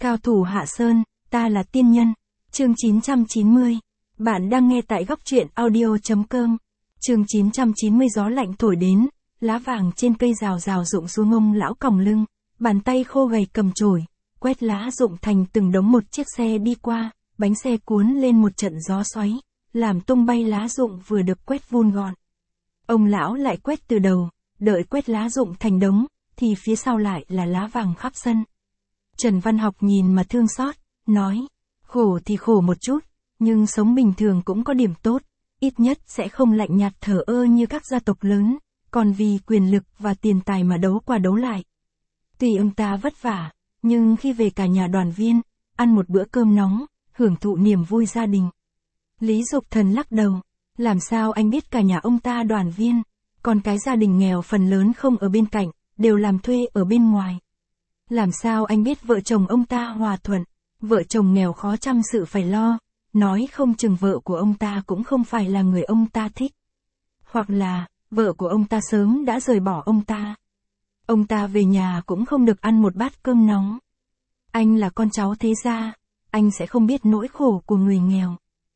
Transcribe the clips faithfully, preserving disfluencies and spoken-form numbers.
Cao thủ Hạ Sơn, ta là tiên nhân. Chương chín trăm chín mươi. Bạn đang nghe tại góc truyện audio chấm com. Chương chín trăm chín mươi. Gió lạnh thổi đến, lá vàng trên cây rào rào rụng xuống ông lão còng lưng, bàn tay khô gầy cầm chổi, quét lá rụng thành từng đống. Một chiếc xe đi qua, bánh xe cuốn lên một trận gió xoáy, làm tung bay lá rụng vừa được quét vun gọn. Ông lão lại quét từ đầu, đợi quét lá rụng thành đống, thì phía sau lại là lá vàng khắp sân. Trần Văn Học nhìn mà thương xót, nói, khổ thì khổ một chút, nhưng sống bình thường cũng có điểm tốt, ít nhất sẽ không lạnh nhạt thờ ơ như các gia tộc lớn, còn vì quyền lực và tiền tài mà đấu qua đấu lại. Tuy ông ta vất vả, nhưng khi về cả nhà đoàn viên, ăn một bữa cơm nóng, hưởng thụ niềm vui gia đình. Lý Dục Thần lắc đầu, làm sao anh biết cả nhà ông ta đoàn viên, còn cái gia đình nghèo phần lớn không ở bên cạnh, đều làm thuê ở bên ngoài. Làm sao anh biết vợ chồng ông ta hòa thuận, vợ chồng nghèo khó trăm sự phải lo, nói không chừng vợ của ông ta cũng không phải là người ông ta thích. Hoặc là, vợ của ông ta sớm đã rời bỏ ông ta. Ông ta về nhà cũng không được ăn một bát cơm nóng. Anh là con cháu thế gia, anh sẽ không biết nỗi khổ của người nghèo.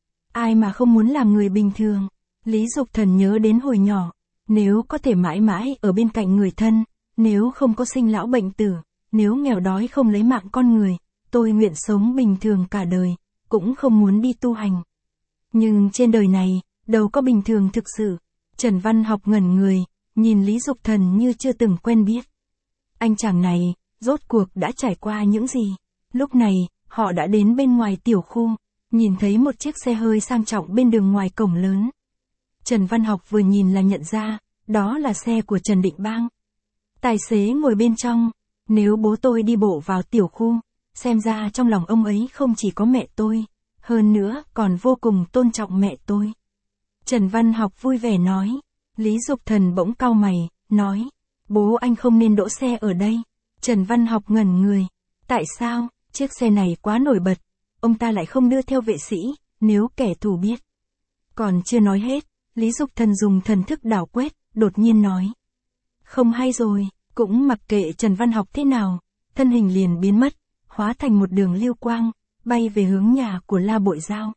Ai mà không muốn làm người bình thường. Lý Dục Thần nhớ đến hồi nhỏ, nếu có thể mãi mãi ở bên cạnh người thân, nếu không có sinh lão bệnh tử, nếu nghèo đói không lấy mạng con người, tôi nguyện sống bình thường cả đời, cũng không muốn đi tu hành. Nhưng trên đời này, đâu có bình thường thực sự. Trần Văn Học ngẩn người, nhìn Lý Dục Thần như chưa từng quen biết. Anh chàng này, rốt cuộc đã trải qua những gì? Lúc này, họ đã đến bên ngoài tiểu khu, nhìn thấy một chiếc xe hơi sang trọng bên đường ngoài cổng lớn. Trần Văn Học vừa nhìn là nhận ra, đó là xe của Trần Định Bang. Tài xế ngồi bên trong, nếu bố tôi đi bộ vào tiểu khu, xem ra trong lòng ông ấy không chỉ có mẹ tôi, hơn nữa còn vô cùng tôn trọng mẹ tôi. Trần Văn Học vui vẻ nói. Lý Dục Thần bỗng cau mày, nói, bố anh không nên đỗ xe ở đây. Trần Văn Học ngẩn người. Tại sao? Chiếc xe này quá nổi bật, ông ta lại không đưa theo vệ sĩ, nếu kẻ thù biết. Còn chưa nói hết, Lý Dục Thần dùng thần thức đảo quét, đột nhiên nói. Không hay rồi, cũng mặc kệ Trần Văn Học thế nào, thân hình liền biến mất, hóa thành một đường lưu quang, bay về hướng nhà của La Bội Giao.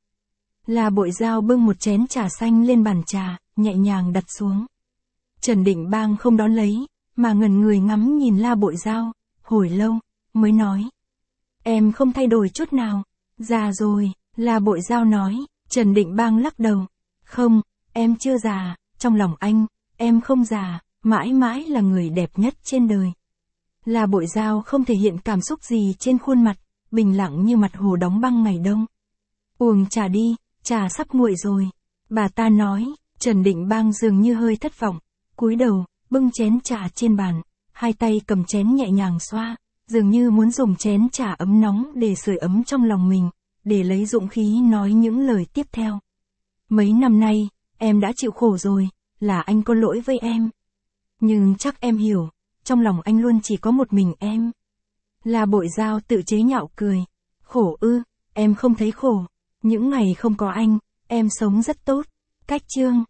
La Bội Giao bưng một chén trà xanh lên bàn trà, nhẹ nhàng đặt xuống. Trần Định Bang không đón lấy, mà ngẩn người ngắm nhìn La Bội Giao, hồi lâu, mới nói. Em không thay đổi chút nào. Già rồi, La Bội Giao nói. Trần Định Bang lắc đầu. Không, em chưa già, trong lòng anh, em không già, mãi mãi là người đẹp nhất trên đời. La Bội Giao không thể hiện cảm xúc gì trên khuôn mặt, bình lặng như mặt hồ đóng băng ngày đông. Uống trà đi, trà sắp nguội rồi. Bà ta nói. Trần Định Bang dường như hơi thất vọng, cúi đầu, bưng chén trà trên bàn, hai tay cầm chén nhẹ nhàng xoa, dường như muốn dùng chén trà ấm nóng để sưởi ấm trong lòng mình, để lấy dũng khí nói những lời tiếp theo. Mấy năm nay, em đã chịu khổ rồi, là anh có lỗi với em. Nhưng chắc em hiểu, trong lòng anh luôn chỉ có một mình em. La Bội Giao tự chế nhạo cười. Khổ ư, em không thấy khổ. Những ngày không có anh, em sống rất tốt. Cách chương.